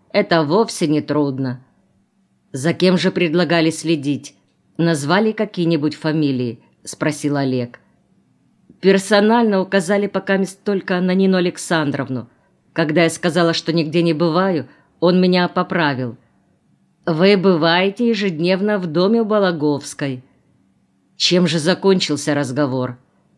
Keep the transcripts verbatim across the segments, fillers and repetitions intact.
это вовсе не трудно». «За кем же предлагали следить? Назвали какие-нибудь фамилии?» – спросил Олег. «Персонально указали пока только на Нину Александровну. Когда я сказала, что нигде не бываю, он меня поправил. Вы бываете ежедневно в доме у Балаговской». Чем же закончился разговор?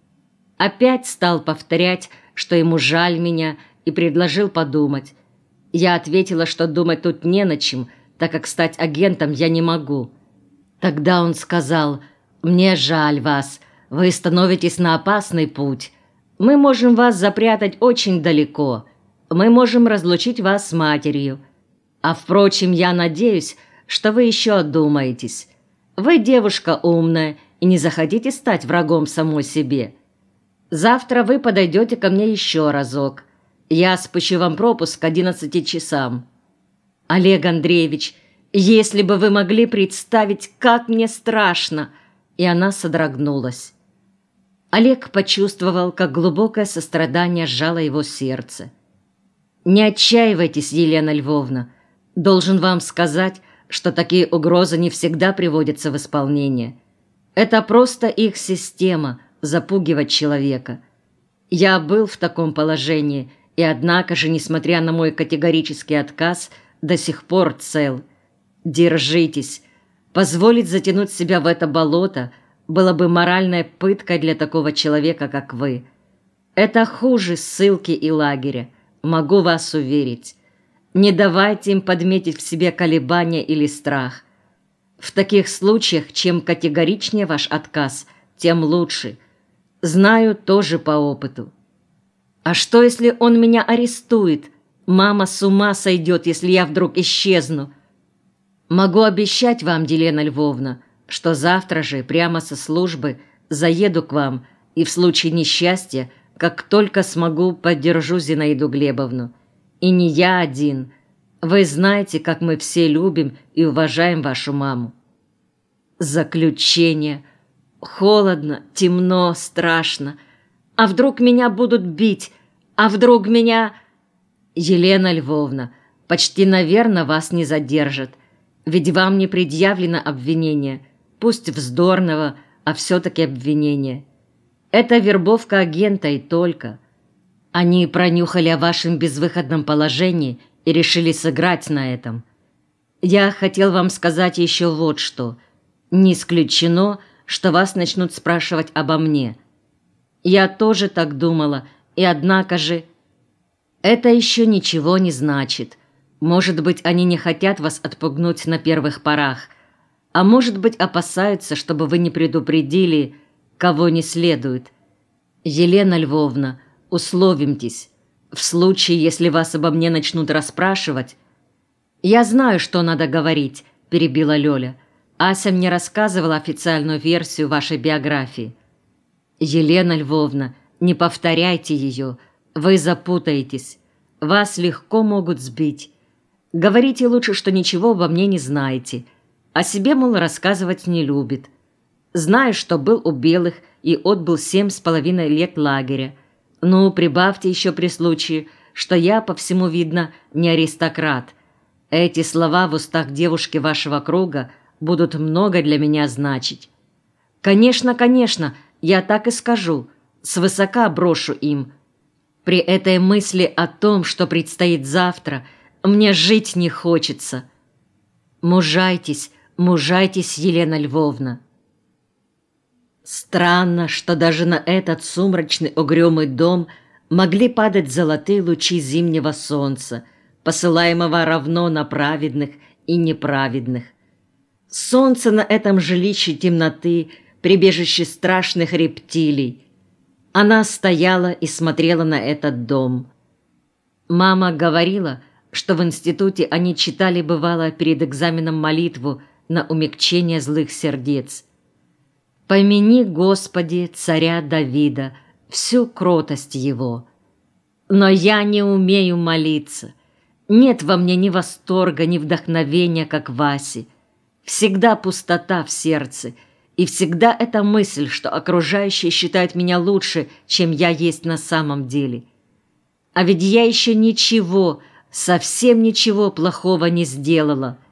Опять стал повторять, что ему жаль меня, и предложил подумать. Я ответила, что думать тут не на чем, так как стать агентом я не могу. Тогда он сказал: «Мне жаль вас, вы становитесь на опасный путь. Мы можем вас запрятать очень далеко, мы можем разлучить вас с матерью. А впрочем, я надеюсь, что вы еще одумаетесь. Вы девушка умная и не захотите стать врагом самой себе. Завтра вы подойдете ко мне еще разок. Я спущу вам пропуск к одиннадцати часам». «Олег Андреевич, если бы вы могли представить, как мне страшно!» И она содрогнулась. Олег почувствовал, как глубокое сострадание сжало его сердце. «Не отчаивайтесь, Елена Львовна. Должен вам сказать, что такие угрозы не всегда приводятся в исполнение. Это просто их система – запугивать человека. Я был в таком положении, и однако же, несмотря на мой категорический отказ, до сих пор цел. Держитесь. Позволить затянуть себя в это болото было бы моральной пыткой для такого человека, как вы. Это хуже ссылки и лагеря, могу вас уверить. Не давайте им подметить в себе колебания или страх. В таких случаях, чем категоричнее ваш отказ, тем лучше. Знаю тоже по опыту. А что, если он меня арестует? Мама с ума сойдет, если я вдруг исчезну. Могу обещать вам, Елена Львовна, что завтра же прямо со службы заеду к вам и в случае несчастья, как только смогу, поддержу Зинаиду Глебовну. И не я один. Вы знаете, как мы все любим и уважаем вашу маму». Заключение. Холодно, темно, страшно. А вдруг меня будут бить? А вдруг меня... «Елена Львовна, почти, наверное, вас не задержат. Ведь вам не предъявлено обвинение, пусть вздорного, а все-таки обвинение. Это вербовка агента и только. Они пронюхали о вашем безвыходном положении и решили сыграть на этом. Я хотел вам сказать еще вот что. Не исключено, что вас начнут спрашивать обо мне. Я тоже так думала, и однако же... Это еще ничего не значит. Может быть, они не хотят вас отпугнуть на первых порах, а может быть, опасаются, чтобы вы не предупредили, кого не следует. Елена Львовна, условимтесь. В случае, если вас обо мне начнут расспрашивать... «Я знаю, что надо говорить», – перебила Лёля. «Ася мне рассказывала официальную версию вашей биографии». «Елена Львовна, не повторяйте ее, вы запутаетесь. Вас легко могут сбить. Говорите лучше, что ничего обо мне не знаете. О себе, мол, рассказывать не любит. Знаю, что был у белых и отбыл семь с половиной лет лагеря. Ну, прибавьте еще при случае, что я, по всему видно, не аристократ. Эти слова в устах девушки вашего круга будут много для меня значить. Конечно, конечно, я так и скажу, свысока брошу им. При этой мысли о том, что предстоит завтра, мне жить не хочется. Мужайтесь, мужайтесь, Елена Львовна». Странно, что даже на этот сумрачный угрюмый дом могли падать золотые лучи зимнего солнца, посылаемого равно на праведных и неправедных. Солнце на этом жилище темноты, прибежище страшных рептилий. Она стояла и смотрела на этот дом. Мама говорила, что в институте они читали, бывало, перед экзаменом молитву на умягчение злых сердец. «Помяни, Господи, царя Давида, всю кротость его». Но я не умею молиться. Нет во мне ни восторга, ни вдохновения, как Васи. Всегда пустота в сердце, и всегда эта мысль, что окружающие считают меня лучше, чем я есть на самом деле. А ведь я еще ничего, совсем ничего плохого не сделала.